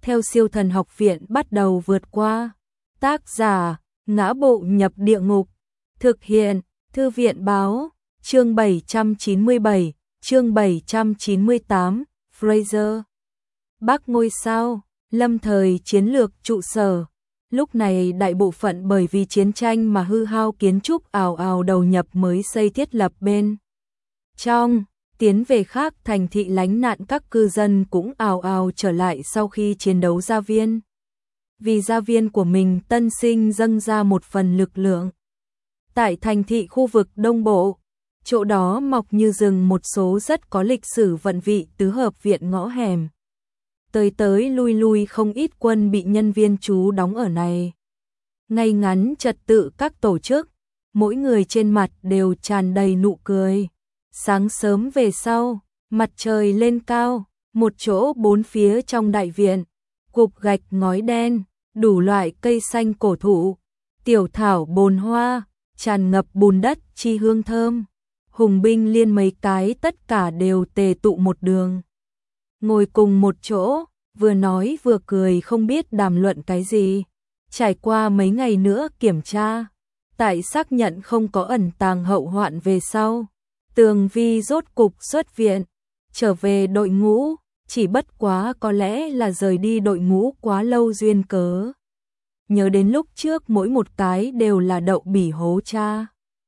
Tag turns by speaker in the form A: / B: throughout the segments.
A: theo Siêu Thần Học Viện bắt đầu vượt qua. Tác giả: Ngã Bộ Nhập Địa Ngục. Thực hiện: Thư viện báo. Chương 797, chương 798, Fraser. Bắc ngôi sao, lâm thời chiến lược trụ sở. Lúc này đại bộ phận bởi vì chiến tranh mà hư hao kiến trúc ào ào đầu nhập mới xây thiết lập bên trong. Tiến về khác thành thị lánh nạn, các cư dân cũng ào ào trở lại sau khi chiến đấu gia viên. Vì gia viên của mình tân sinh dâng ra một phần lực lượng. Tại thành thị khu vực Đông Bộ, chỗ đó mọc như rừng một số rất có lịch sử vận vị tứ hợp viện ngõ hẻm. Tới lui lui không ít quân bị nhân viên trú đóng ở này. Ngay ngắn trật tự các tổ chức, mỗi người trên mặt đều tràn đầy nụ cười. Sáng sớm về sau, mặt trời lên cao, một chỗ bốn phía trong đại viện, cục gạch ngói đen, đủ loại cây xanh cổ thụ, tiểu thảo bồn hoa, tràn ngập bùn đất chi hương thơm. Hùng binh liên mấy cái tất cả đều tề tụ một đường. Ngồi cùng một chỗ, vừa nói vừa cười không biết đàm luận cái gì. Trải qua mấy ngày nữa kiểm tra, tại xác nhận không có ẩn tàng hậu hoạn về sau, Tường Vi rốt cục xuất viện, trở về đội ngũ, chỉ bất quá có lẽ là rời đi đội ngũ quá lâu duyên cớ. Nhớ đến lúc trước mỗi một cái đều là đậu bỉ hố cha.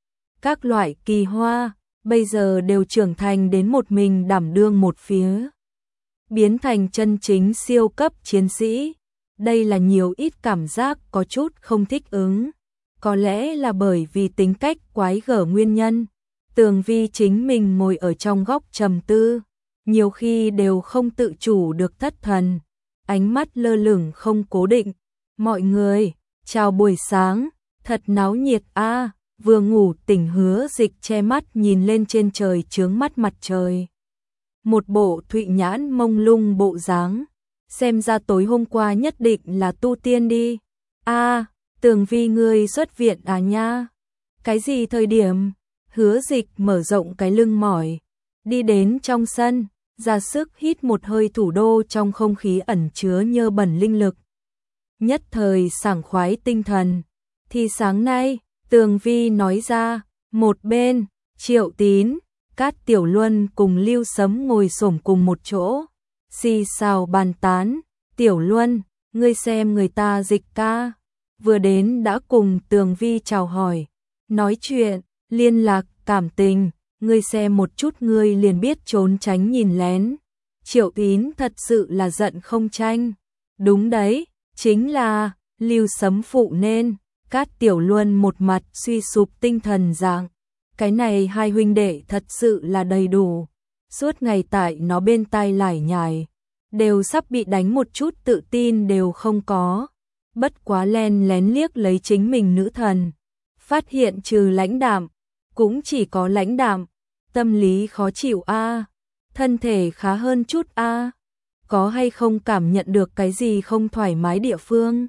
A: Các loại kỳ hoa, bây giờ đều trưởng thành đến một mình đảm đương một phía. Biến thành chân chính siêu cấp chiến sĩ. Đây là nhiều ít cảm giác có chút không thích ứng. Có lẽ là bởi vì tính cách quái gở nguyên nhân. Tường Vi chính mình ngồi ở trong góc trầm tư, nhiều khi đều không tự chủ được thất thần, ánh mắt lơ lửng không cố định. Mọi người, chào buổi sáng, thật náo nhiệt a. Vừa ngủ tỉnh Hứa Dịch che mắt nhìn lên trên trời chướng mắt mặt trời. Một bộ thụy nhãn mông lung bộ dáng, xem ra tối hôm qua nhất định là tu tiên đi. A, Tường Vi ngươi xuất viện à nha? Cái gì thời điểm? Hứa Dịch mở rộng cái lưng mỏi, đi đến trong sân, ra sức hít một hơi thủ đô trong không khí ẩn chứa nhơ bẩn linh lực. Nhất thời sảng khoái tinh thần. Thì sáng nay, Tường Vi nói ra, một bên, Triệu Tín, Cát Tiểu Luân cùng Lưu Sấm ngồi xổm cùng một chỗ, xì xào bàn tán. Tiểu Luân, ngươi xem người ta Dịch ca, vừa đến đã cùng Tường Vi chào hỏi, nói chuyện, liên lạc, cảm tình, ngươi xem một chút ngươi liền biết trốn tránh nhìn lén. Triệu Tín thật sự là giận không tranh. Đúng đấy, chính là, Lưu Sấm phụ nên. Cát Tiểu Luân một mặt suy sụp tinh thần dạng, cái này hai huynh đệ thật sự là đầy đủ. Suốt ngày tại nó bên tai lải nhải, đều sắp bị đánh một chút tự tin đều không có. Bất quá len lén liếc lấy chính mình nữ thần, phát hiện trừ lãnh đạm, cũng chỉ có lãnh đạm. Tâm lý khó chịu a, thân thể khá hơn chút a, có hay không cảm nhận được cái gì không thoải mái địa phương?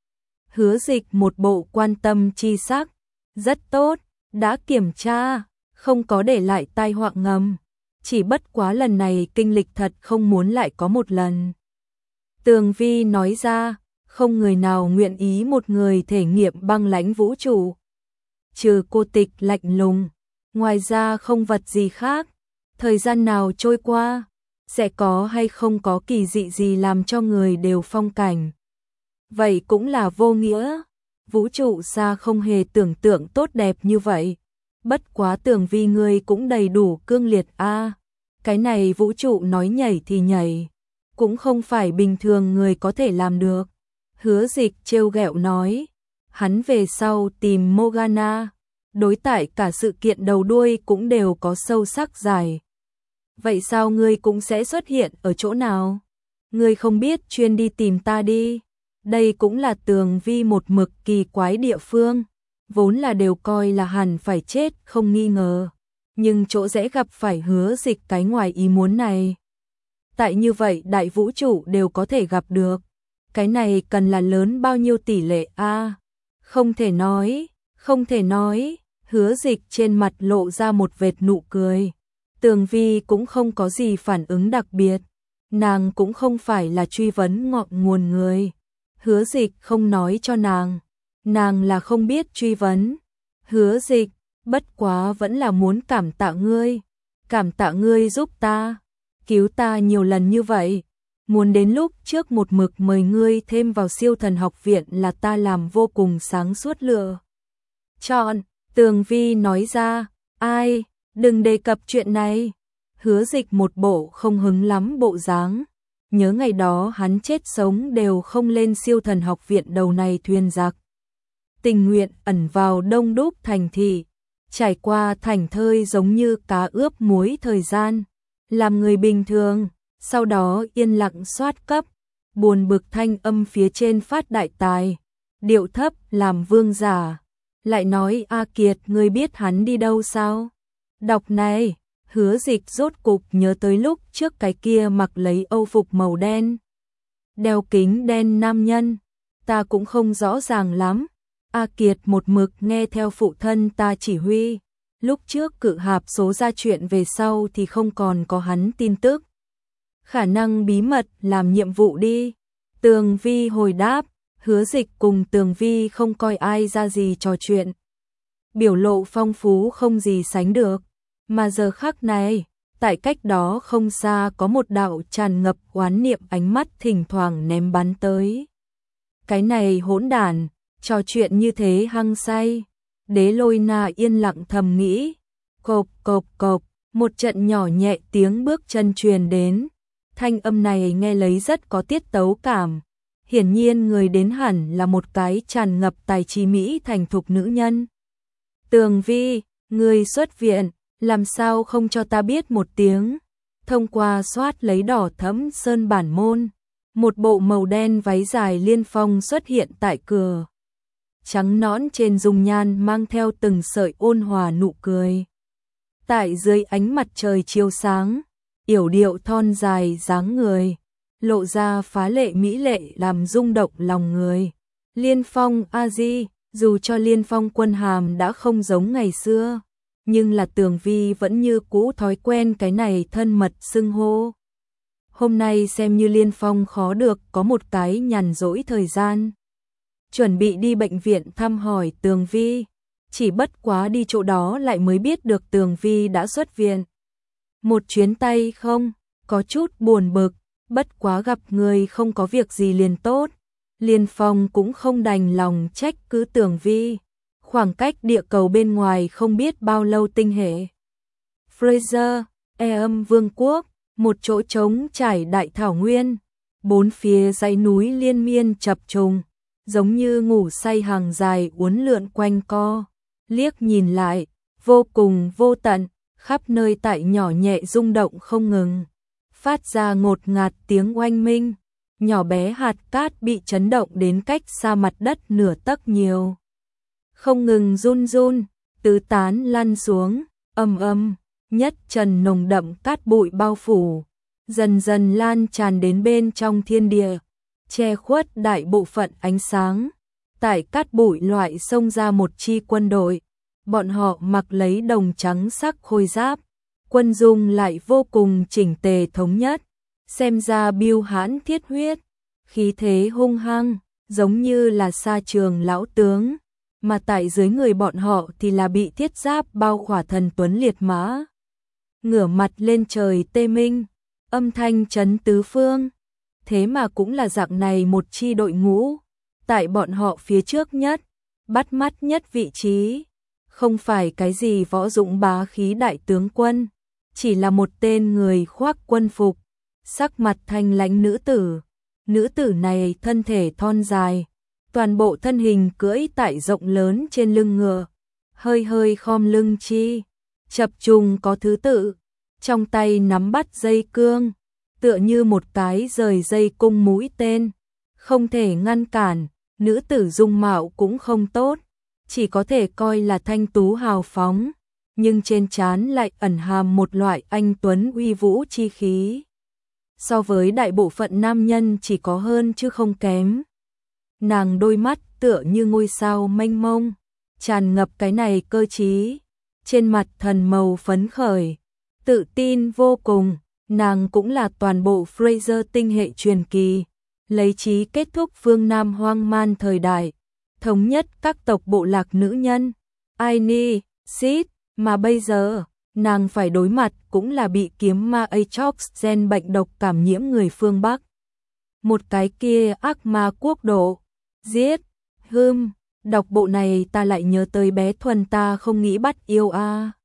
A: Hứa Dịch một bộ quan tâm chi sắc, rất tốt, đã kiểm tra, không có để lại tai họa ngầm, chỉ bất quá lần này kinh lịch thật không muốn lại có một lần. Tường Vi nói ra, không người nào nguyện ý một người thể nghiệm băng lãnh vũ trụ. Trừ cô tịch lạnh lùng, ngoài ra không vật gì khác. Thời gian nào trôi qua, sẽ có hay không có kỳ dị gì làm cho người đều phong cảnh. Vậy cũng là vô nghĩa, vũ trụ xa không hề tưởng tượng tốt đẹp như vậy. Bất quá Tường Vi ngươi cũng đầy đủ cương liệt a. Cái này vũ trụ nói nhảy thì nhảy, cũng không phải bình thường người có thể làm được. Hứa Dịch trêu ghẹo nói, hắn về sau tìm Morgana, đối tại cả sự kiện đầu đuôi cũng đều có sâu sắc dài. Vậy sao ngươi cũng sẽ xuất hiện ở chỗ nào? Ngươi không biết chuyên đi tìm ta đi. Đây cũng là Tường Vi một mực kỳ quái địa phương, vốn là đều coi là hẳn phải chết không nghi ngờ, nhưng chỗ dễ gặp phải Hứa Dịch cái ngoài ý muốn này. Tại như vậy đại vũ trụ đều có thể gặp được, cái này cần là lớn bao nhiêu tỷ lệ a? Không thể nói, không thể nói. Hứa Dịch trên mặt lộ ra một vệt nụ cười. Tường Vi cũng không có gì phản ứng đặc biệt, nàng cũng không phải là truy vấn ngọn nguồn người. Hứa Dịch không nói cho nàng là không biết truy vấn. Hứa Dịch, bất quá vẫn là muốn cảm tạ ngươi giúp ta, cứu ta nhiều lần như vậy. Muốn đến lúc trước một mực mời ngươi thêm vào Siêu Thần Học Viện là ta làm vô cùng sáng suốt lựa chọn. Tường Vi nói ra, ai, đừng đề cập chuyện này. Hứa Dịch một bộ không hứng lắm bộ dáng. Nhớ ngày đó hắn chết sống đều không lên Siêu Thần Học Viện đầu này thuyền giặc. Tình nguyện ẩn vào đông đúc thành thị, trải qua thảnh thơi giống như cá ướp muối thời gian, làm người bình thường, sau đó yên lặng soát cấp, buồn bực thanh âm phía trên phát đại tài, điệu thấp làm vương giả, lại nói A Kiệt ngươi biết hắn đi đâu sao? Đọc này, Hứa Dịch rốt cục nhớ tới lúc trước cái kia mặc lấy âu phục màu đen, đeo kính đen nam nhân, ta cũng không rõ ràng lắm. A Kiệt một mực nghe theo phụ thân ta chỉ huy, lúc trước Cự Hạp số ra chuyện về sau thì không còn có hắn tin tức. Khả năng bí mật làm nhiệm vụ đi. Tường Vi hồi đáp, Hứa Dịch cùng Tường Vi không coi ai ra gì trò chuyện. Biểu lộ phong phú không gì sánh được, mà giờ khắc này, tại cách đó không xa có một đạo tràn ngập oán niệm ánh mắt thỉnh thoảng ném bắn tới. Cái này hỗn đản, trò chuyện như thế hăng say. Đế Lôi Na yên lặng thầm nghĩ. Cộp cộp cộp, một trận nhỏ nhẹ tiếng bước chân truyền đến. Thanh âm này nghe lấy rất có tiết tấu cảm. Hiển nhiên người đến hẳn là một cái tràn ngập tài trí mỹ thành thục nữ nhân. Tường Vi, người xuất viện, làm sao không cho ta biết một tiếng? Thông qua soát lấy đỏ thẫm sơn bản môn, một bộ màu đen váy dài liên phong xuất hiện tại cửa. Trắng nõn trên dung nhan mang theo từng sợi ôn hòa nụ cười. Tại dưới ánh mặt trời chiếu sáng, yểu điệu thon dài dáng người, lộ ra phá lệ mỹ lệ làm rung động lòng người. Liên Phong a di, dù cho Liên Phong quân hàm đã không giống ngày xưa, nhưng là Tường Vi vẫn như cũ thói quen cái này thân mật xưng hô. Hôm nay xem như Liên Phong khó được có một cái nhàn rỗi thời gian. Chuẩn bị đi bệnh viện thăm hỏi Tường Vi, chỉ bất quá đi chỗ đó lại mới biết được Tường Vi đã xuất viện. Một chuyến tay không, có chút buồn bực, bất quá gặp người không có việc gì liền tốt. Liên Phong cũng không đành lòng trách cứ Tường Vi, khoảng cách địa cầu bên ngoài không biết bao lâu tinh hệ. Fraser, Âm Vương quốc, một chỗ trống trải đại thảo nguyên, bốn phía dãy núi liên miên chập trùng, giống như ngủ say hàng dài uốn lượn quanh co, liếc nhìn lại, vô cùng vô tận, khắp nơi tại nhỏ nhẹ rung động không ngừng, phát ra ngột ngạt tiếng oanh minh, nhỏ bé hạt cát bị chấn động đến cách xa mặt đất nửa tấc nhiều. Không ngừng run run, tứ tán lăn xuống, âm, nhất trần nồng đậm cát bụi bao phủ, dần dần lan tràn đến bên trong thiên địa, che khuất đại bộ phận ánh sáng. Tại cát bụi loại xông ra một chi quân đội, bọn họ mặc lấy đồng trắng sắc khôi giáp, quân dung lại vô cùng chỉnh tề thống nhất, xem ra bưu hãn thiết huyết, khí thế hung hăng, giống như là sa trường lão tướng, mà tại dưới người bọn họ thì là bị thiết giáp bao khỏa thần tuấn liệt mã. Ngửa mặt lên trời tê minh, âm thanh chấn tứ phương, thế mà cũng là dạng này một chi đội ngũ, tại bọn họ phía trước nhất, bắt mắt nhất vị trí, không phải cái gì võ dũng bá khí đại tướng quân, chỉ là một tên người khoác quân phục, sắc mặt thanh lãnh nữ tử này thân thể thon dài, toàn bộ thân hình cưỡi tại rộng lớn trên lưng ngựa, hơi hơi khom lưng chi, chập trùng có thứ tự, trong tay nắm bắt dây cương, tựa như một cái rời dây cung mũi tên, không thể ngăn cản, nữ tử dung mạo cũng không tốt, chỉ có thể coi là thanh tú hào phóng, nhưng trên trán lại ẩn hàm một loại anh tuấn uy vũ chi khí. So với đại bộ phận nam nhân chỉ có hơn chứ không kém. Nàng đôi mắt tựa như ngôi sao mênh mông, tràn ngập cái này cơ trí, trên mặt thần màu phấn khởi, tự tin vô cùng, nàng cũng là toàn bộ Fraser tinh hệ truyền kỳ, lấy chí kết thúc phương Nam hoang man thời đại, thống nhất các tộc bộ lạc nữ nhân, Aini, Sith, mà bây giờ, nàng phải đối mặt cũng là bị kiếm ma Aatrox gen bệnh độc cảm nhiễm người phương Bắc. Một cái kia ác ma quốc độ, giết, đọc bộ này ta lại nhớ tới bé Thuần ta không nghĩ bắt yêu a.